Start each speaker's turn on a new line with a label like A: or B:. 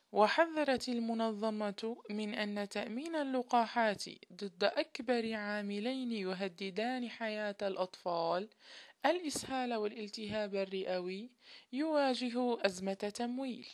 A: وحذرت المنظمة من أن تأمين اللقاحات ضد أكبر عاملين يهددان حياة الأطفال، الإسهال والالتهاب الرئوي، يواجه أزمة تمويل.